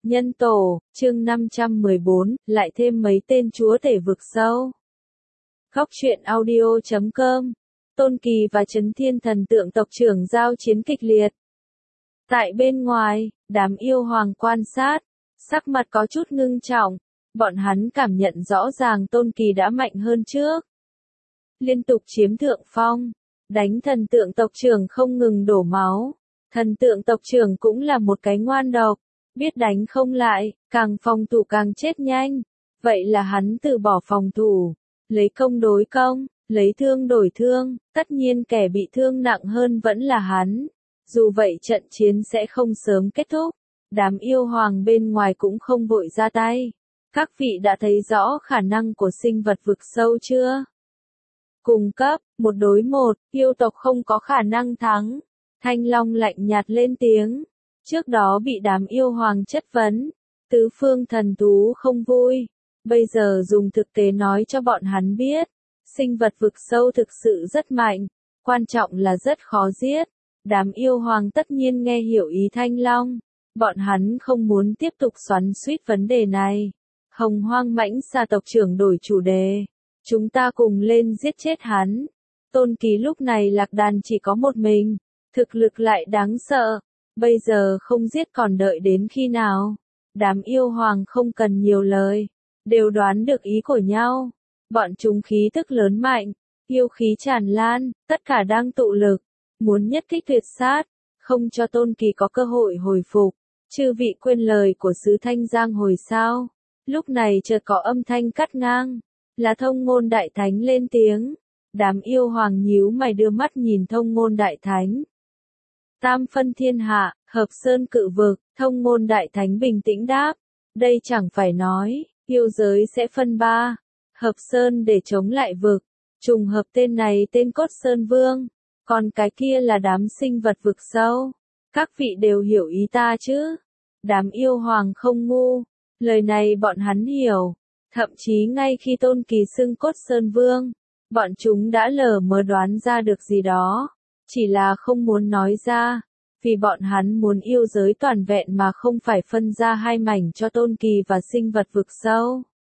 Nhân tổ, chương 514, lại thêm mấy tên chúa tể vực sâu. Góc truyện audio.com. Tôn Kỳ và Trấn Thiên thần tượng tộc trưởng giao chiến kịch liệt. Tại bên ngoài, đám yêu hoàng quan sát, sắc mặt có chút ngưng trọng, bọn hắn cảm nhận rõ ràng Tôn Kỳ đã mạnh hơn trước. Liên tục chiếm thượng phong, đánh thần tượng tộc trưởng không ngừng đổ máu. Thần tượng tộc trưởng cũng là một cái ngoan độc, biết đánh không lại, càng phòng thủ càng chết nhanh. Vậy là hắn từ bỏ phòng thủ, lấy công đối công, lấy thương đổi thương, tất nhiên kẻ bị thương nặng hơn vẫn là hắn. Dù vậy trận chiến sẽ không sớm kết thúc, đám yêu hoàng bên ngoài cũng không vội ra tay. Các vị đã thấy rõ khả năng của sinh vật vực sâu chưa? Cùng cấp, 1 đối 1, yêu tộc không có khả năng thắng. Thanh Long lạnh nhạt lên tiếng. Trước đó bị đám yêu hoàng chất vấn, tứ phương thần thú không vui. Bây giờ dùng thực tế nói cho bọn hắn biết, sinh vật vực sâu thực sự rất mạnh, quan trọng là rất khó giết. Đám yêu hoàng tất nhiên nghe hiểu ý Thanh Long, bọn hắn không muốn tiếp tục xoắn xuýt vấn đề này. Hồng Hoang Mãnh Xà tộc trưởng đổi chủ đề, chúng ta cùng lên giết chết hắn. Tôn Kỳ lúc này lạc đàn chỉ có một mình, thực lực lại đáng sợ. Bây giờ không giết còn đợi đến khi nào? Đám yêu hoàng không cần nhiều lời, đều đoán được ý của nhau. Bọn chúng khí tức lớn mạnh, yêu khí tràn lan, tất cả đang tụ lực, muốn nhất kích tuyệt sát, không cho Tôn Kỳ có cơ hội hồi phục. Chư vị quên lời của sứ Thanh Giang hồi sao? Lúc này chợt có âm thanh cắt ngang, là Thông Ngôn Đại Thánh lên tiếng. Đám yêu hoàng nhíu mày đưa mắt nhìn Thông Ngôn Đại Thánh. Tam phân thiên hạ, hợp sơn cự vực, Thông Ngôn Đại Thánh bình tĩnh đáp. Đây chẳng phải nói, yêu giới sẽ phân ba, hợp sơn để chống lại vực. Trùng hợp tên này tên Cốt Sơn Vương, còn cái kia là đám sinh vật vực sâu. Các vị đều hiểu ý ta chứ? Đám yêu hoàng không ngu, lời này bọn hắn hiểu. Thậm chí ngay khi Tôn Kỳ xưng Cốt Sơn Vương, bọn chúng đã lờ mờ đoán ra được gì đó. Chỉ là không muốn nói ra, vì bọn hắn muốn yêu giới toàn vẹn mà không phải phân ra hai mảnh cho Tôn Kỳ và sinh vật vực sâu.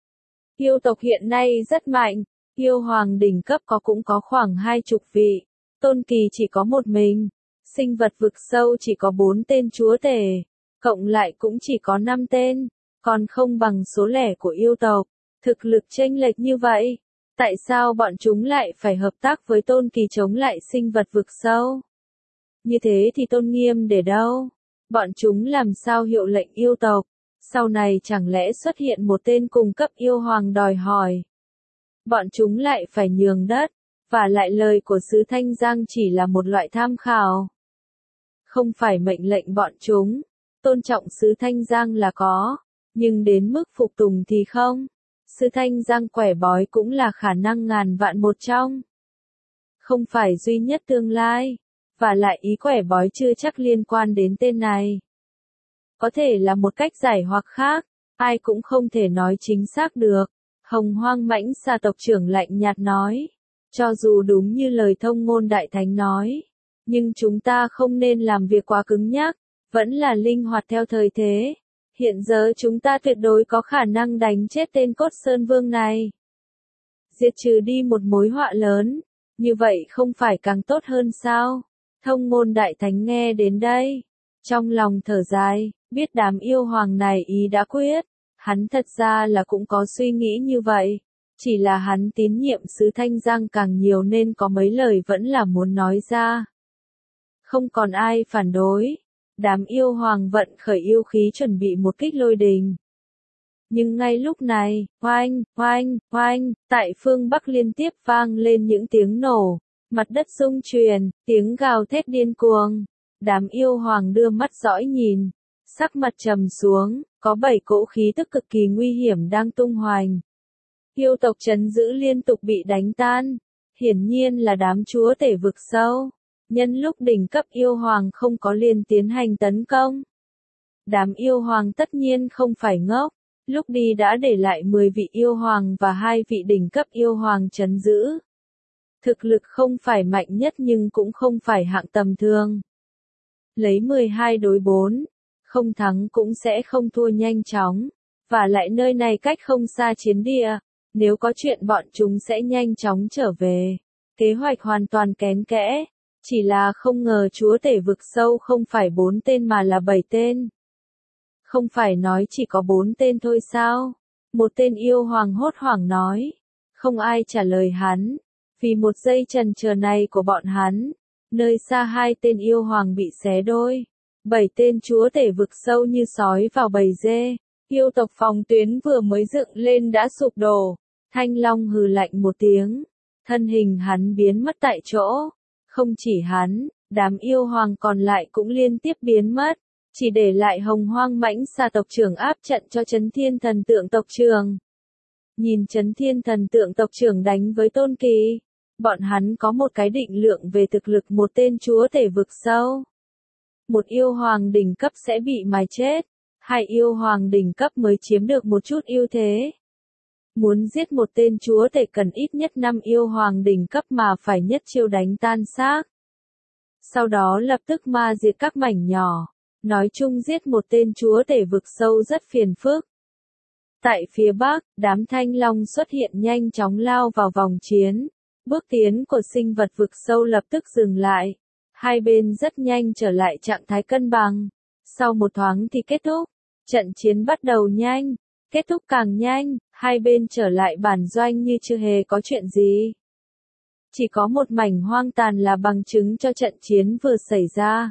Yêu tộc hiện nay rất mạnh, yêu hoàng đỉnh cấp cũng có khoảng 20 vị, Tôn Kỳ chỉ có một mình, sinh vật vực sâu chỉ có 4 tên chúa tể, cộng lại cũng chỉ có 5 tên, còn không bằng số lẻ của yêu tộc, thực lực chênh lệch như vậy. Tại sao bọn chúng lại phải hợp tác với Tôn Kỳ chống lại sinh vật vực sâu? Như thế thì tôn nghiêm để đâu? Bọn chúng làm sao hiệu lệnh yêu tộc? Sau này chẳng lẽ xuất hiện một tên cùng cấp yêu hoàng đòi hỏi? Bọn chúng lại phải nhường đất, và lại lời của sứ Thanh Giang chỉ là một loại tham khảo. Không phải mệnh lệnh bọn chúng, tôn trọng sứ Thanh Giang là có, nhưng đến mức phục tùng thì không. Sứ Thanh Giang quẻ bói cũng là khả năng ngàn vạn một trong. Không phải duy nhất tương lai, và lại ý quẻ bói chưa chắc liên quan đến tên này. Có thể là một cách giải hoặc khác, ai cũng không thể nói chính xác được. Hồng Hoang Mãnh Xà tộc trưởng lạnh nhạt nói, cho dù đúng như lời Thông Ngôn Đại Thánh nói, nhưng chúng ta không nên làm việc quá cứng nhắc, vẫn là linh hoạt theo thời thế. Hiện giờ chúng ta tuyệt đối có khả năng đánh chết tên Cốt Sơn Vương này. Diệt trừ đi một mối họa lớn, như vậy không phải càng tốt hơn sao? Thông Ngôn Đại Thánh nghe đến đây, trong lòng thở dài, biết đám yêu hoàng này ý đã quyết. Hắn thật ra là cũng có suy nghĩ như vậy, chỉ là hắn tín nhiệm sứ Thanh Giang càng nhiều nên có mấy lời vẫn là muốn nói ra. Không còn ai phản đối. Đám yêu hoàng vận khởi yêu khí chuẩn bị một kích lôi đình. Nhưng ngay lúc này, oanh, oanh, oanh, tại phương Bắc liên tiếp vang lên những tiếng nổ, mặt đất rung chuyển, tiếng gào thét điên cuồng. Đám yêu hoàng đưa mắt dõi nhìn, sắc mặt trầm xuống, có 7 cỗ khí tức cực kỳ nguy hiểm đang tung hoành. Yêu tộc trấn giữ liên tục bị đánh tan, hiển nhiên là đám chúa tể vực sâu. Nhân lúc đỉnh cấp yêu hoàng không có liền tiến hành tấn công. Đám yêu hoàng tất nhiên không phải ngốc, lúc đi đã để lại 10 vị yêu hoàng và 2 vị đỉnh cấp yêu hoàng trấn giữ. Thực lực không phải mạnh nhất nhưng cũng không phải hạng tầm thường. Lấy 12 đối 4, không thắng cũng sẽ không thua nhanh chóng, và lại nơi này cách không xa chiến địa, nếu có chuyện bọn chúng sẽ nhanh chóng trở về. Kế hoạch hoàn toàn kén kẽ, chỉ là không ngờ chúa tể vực sâu không phải 4 tên mà là 7 tên. Không phải nói chỉ có 4 tên thôi sao? Một tên yêu hoàng hốt hoảng nói. Không ai trả lời hắn, vì một giây chần chờ này của bọn hắn, nơi xa 2 tên yêu hoàng bị xé đôi. 7 tên chúa tể vực sâu như sói vào bầy dê. Yêu tộc phòng tuyến vừa mới dựng lên đã sụp đổ. Thanh Long hừ lạnh một tiếng, thân hình hắn biến mất tại chỗ. Không chỉ hắn, đám yêu hoàng còn lại cũng liên tiếp biến mất, chỉ để lại Hồng Hoang Mãnh Xà tộc trưởng áp trận cho Chấn Thiên Thần Tượng tộc trưởng. Nhìn Chấn Thiên Thần Tượng tộc trưởng đánh với Tôn Kỳ, bọn hắn có một cái định lượng về thực lực một tên chúa tể vực sâu. Một yêu hoàng đỉnh cấp sẽ bị mài chết, 2 yêu hoàng đỉnh cấp mới chiếm được một chút ưu thế. Muốn giết một tên chúa tể cần ít nhất 5 yêu hoàng đỉnh cấp mà phải nhất chiêu đánh tan xác. Sau đó lập tức ma diệt các mảnh nhỏ. Nói chung giết một tên chúa tể vực sâu rất phiền phức. Tại phía bắc, đám thanh long xuất hiện nhanh chóng lao vào vòng chiến. Bước tiến của sinh vật vực sâu lập tức dừng lại. Hai bên rất nhanh trở lại trạng thái cân bằng. Sau một thoáng thì kết thúc. Trận chiến bắt đầu nhanh, kết thúc càng nhanh, hai bên trở lại bản doanh như chưa hề có chuyện gì. Chỉ có một mảnh hoang tàn là bằng chứng cho trận chiến vừa xảy ra.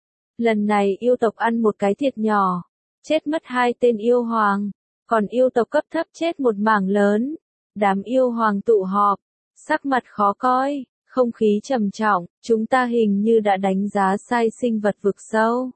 Lần này yêu tộc ăn một cái thiệt nhỏ, chết mất 2 tên yêu hoàng, còn yêu tộc cấp thấp chết một mảng lớn. Đám yêu hoàng tụ họp, sắc mặt khó coi, không khí trầm trọng, chúng ta hình như đã đánh giá sai sinh vật vực sâu.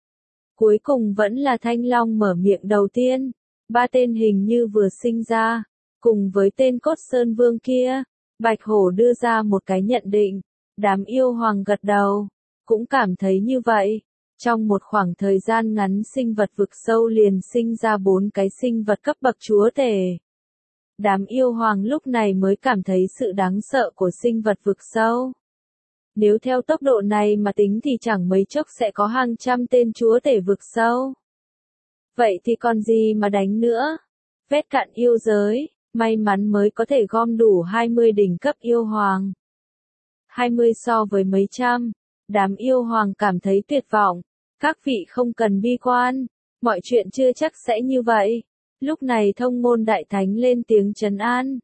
Cuối cùng vẫn là Thanh Long mở miệng đầu tiên, 3 tên hình như vừa sinh ra, cùng với tên Cốt Sơn Vương kia. Bạch Hổ đưa ra một cái nhận định, đám yêu hoàng gật đầu, cũng cảm thấy như vậy. Trong một khoảng thời gian ngắn sinh vật vực sâu liền sinh ra 4 cái sinh vật cấp bậc chúa tể. Đám yêu hoàng lúc này mới cảm thấy sự đáng sợ của sinh vật vực sâu. Nếu theo tốc độ này mà tính thì chẳng mấy chốc sẽ có hàng trăm tên chúa tể vực sâu. Vậy thì còn gì mà đánh nữa? Vét cạn yêu giới, may mắn mới có thể gom đủ 20 đỉnh cấp yêu hoàng. 20 so với mấy trăm, đám yêu hoàng cảm thấy tuyệt vọng. Các vị không cần bi quan, mọi chuyện chưa chắc sẽ như vậy. Lúc này Thông Ngôn Đại Thánh lên tiếng trấn an.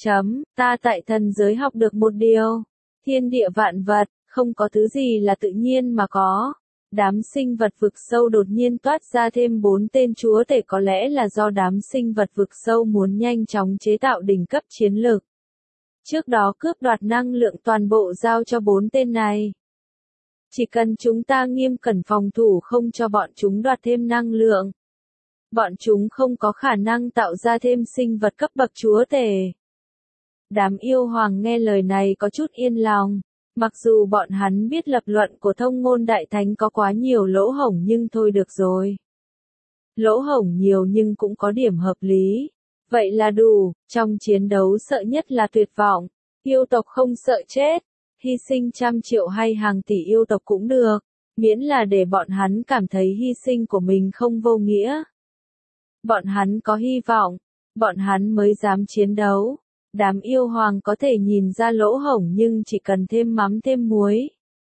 Ta tại thần giới học được một điều. Thiên địa vạn vật, không có thứ gì là tự nhiên mà có. Đám sinh vật vực sâu đột nhiên toát ra thêm 4 tên chúa tể có lẽ là do đám sinh vật vực sâu muốn nhanh chóng chế tạo đỉnh cấp chiến lược. Trước đó cướp đoạt năng lượng toàn bộ giao cho 4 tên này. Chỉ cần chúng ta nghiêm cẩn phòng thủ không cho bọn chúng đoạt thêm năng lượng. Bọn chúng không có khả năng tạo ra thêm sinh vật cấp bậc chúa tể. Đám yêu hoàng nghe lời này có chút yên lòng. Mặc dù bọn hắn biết lập luận của Thông Ngôn Đại Thánh có quá nhiều lỗ hổng nhưng thôi được rồi. Lỗ hổng nhiều nhưng cũng có điểm hợp lý. Vậy là đủ, trong chiến đấu sợ nhất là tuyệt vọng. Yêu tộc không sợ chết. Hy sinh trăm triệu hay hàng tỷ yêu tộc cũng được. Miễn là để bọn hắn cảm thấy hy sinh của mình không vô nghĩa. Bọn hắn có hy vọng. Bọn hắn mới dám chiến đấu. Đám yêu hoàng có thể nhìn ra lỗ hổng nhưng chỉ cần thêm mắm thêm muối.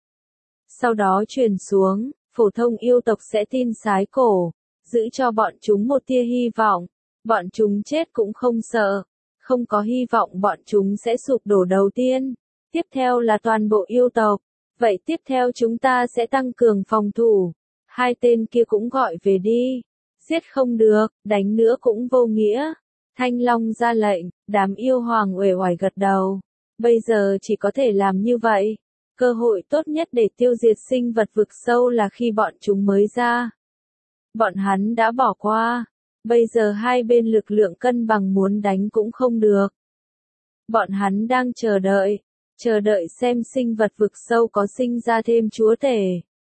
Sau đó truyền xuống, phổ thông yêu tộc sẽ tin sái cổ, giữ cho bọn chúng một tia hy vọng. Bọn chúng chết cũng không sợ. Không có hy vọng bọn chúng sẽ sụp đổ đầu tiên. Tiếp theo là toàn bộ yêu tộc. Vậy tiếp theo chúng ta sẽ tăng cường phòng thủ. 2 tên kia cũng gọi về đi. Giết không được, đánh nữa cũng vô nghĩa. Thanh Long ra lệnh, đám yêu hoàng uể oải gật đầu. Bây giờ chỉ có thể làm như vậy. Cơ hội tốt nhất để tiêu diệt sinh vật vực sâu là khi bọn chúng mới ra. Bọn hắn đã bỏ qua. Bây giờ hai bên lực lượng cân bằng muốn đánh cũng không được. Bọn hắn đang chờ đợi xem sinh vật vực sâu có sinh ra thêm chúa tể.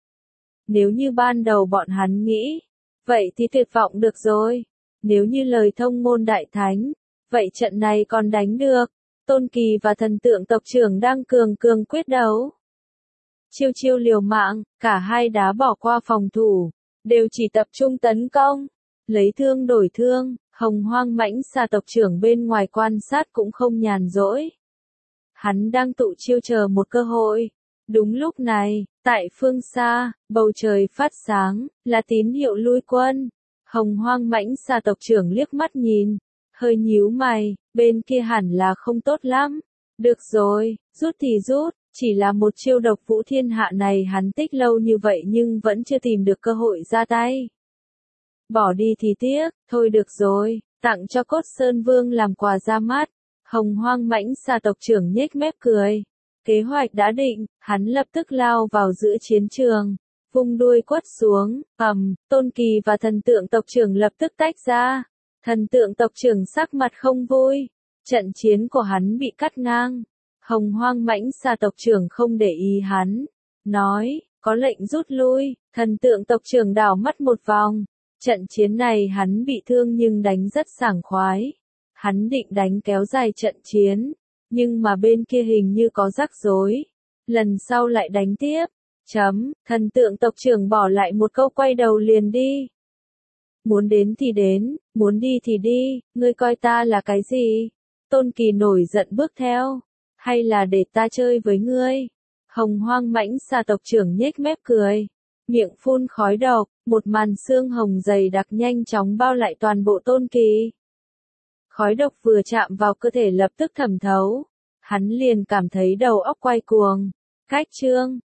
Nếu như ban đầu bọn hắn nghĩ, vậy thì tuyệt vọng được rồi. Nếu như lời Thông Ngôn Đại Thánh, vậy trận này còn đánh được. Tôn Kỳ và Thần Tượng tộc trưởng đang cường quyết đấu. Chiêu liều mạng, cả hai đá bỏ qua phòng thủ. đều chỉ tập trung tấn công, lấy thương đổi thương. Hồng Hoang Mãnh Xà tộc trưởng bên ngoài quan sát cũng không nhàn rỗi. Hắn đang tụ chiêu chờ một cơ hội. Đúng lúc này, tại phương xa, bầu trời phát sáng, là tín hiệu lui quân. Hồng Hoang Mãnh Xà tộc trưởng liếc mắt nhìn, hơi nhíu mày, bên kia hẳn là không tốt lắm. Được rồi, rút thì rút, chỉ là một chiêu độc vũ thiên hạ này hắn tích lâu như vậy nhưng vẫn chưa tìm được cơ hội ra tay. Bỏ đi thì tiếc, thôi được rồi, tặng cho Cốt Sơn Vương làm quà ra mắt. Hồng Hoang Mãnh Xà tộc trưởng nhếch mép cười. Kế hoạch đã định, hắn lập tức lao vào giữa chiến trường, vung đuôi quất xuống, Tôn Kỳ và thần tượng tộc trưởng lập tức tách ra. Thần tượng tộc trưởng sắc mặt không vui, trận chiến của hắn bị cắt ngang. Hồng Hoang Mãnh Xà tộc trưởng không để ý hắn, nói, có lệnh rút lui. Thần tượng tộc trưởng đảo mắt một vòng, trận chiến này hắn bị thương nhưng đánh rất sảng khoái. Hắn định đánh kéo dài trận chiến, nhưng mà bên kia hình như có rắc rối. Lần sau lại đánh tiếp. Thần tượng tộc trưởng bỏ lại một câu quay đầu liền đi. Muốn đến thì đến, muốn đi thì đi, ngươi coi ta là cái gì? Tôn Kỳ nổi giận bước theo. Hay là để ta chơi với ngươi? Hồng Hoang Mãnh Xà tộc trưởng nhếch mép cười. Miệng phun khói độc, một màn xương hồng dày đặc nhanh chóng bao lại toàn bộ Tôn Kỳ. Khói độc vừa chạm vào cơ thể lập tức thẩm thấu. Hắn liền cảm thấy đầu óc quay cuồng. Cách chương